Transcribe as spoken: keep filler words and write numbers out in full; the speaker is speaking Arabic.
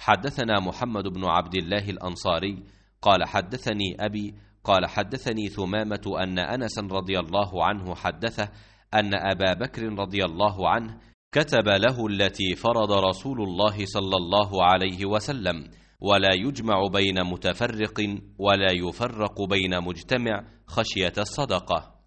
حدثنا محمد بن عبد الله الأنصاري قال حدثني أبي قال حدثني ثمامة أن أنس رضي الله عنه حدثه أن أبا بكر رضي الله عنه كتب له التي فرض رسول الله صلى الله عليه وسلم: ولا يجمع بين متفرق ولا يفرق بين مجتمع خشية الصدقة.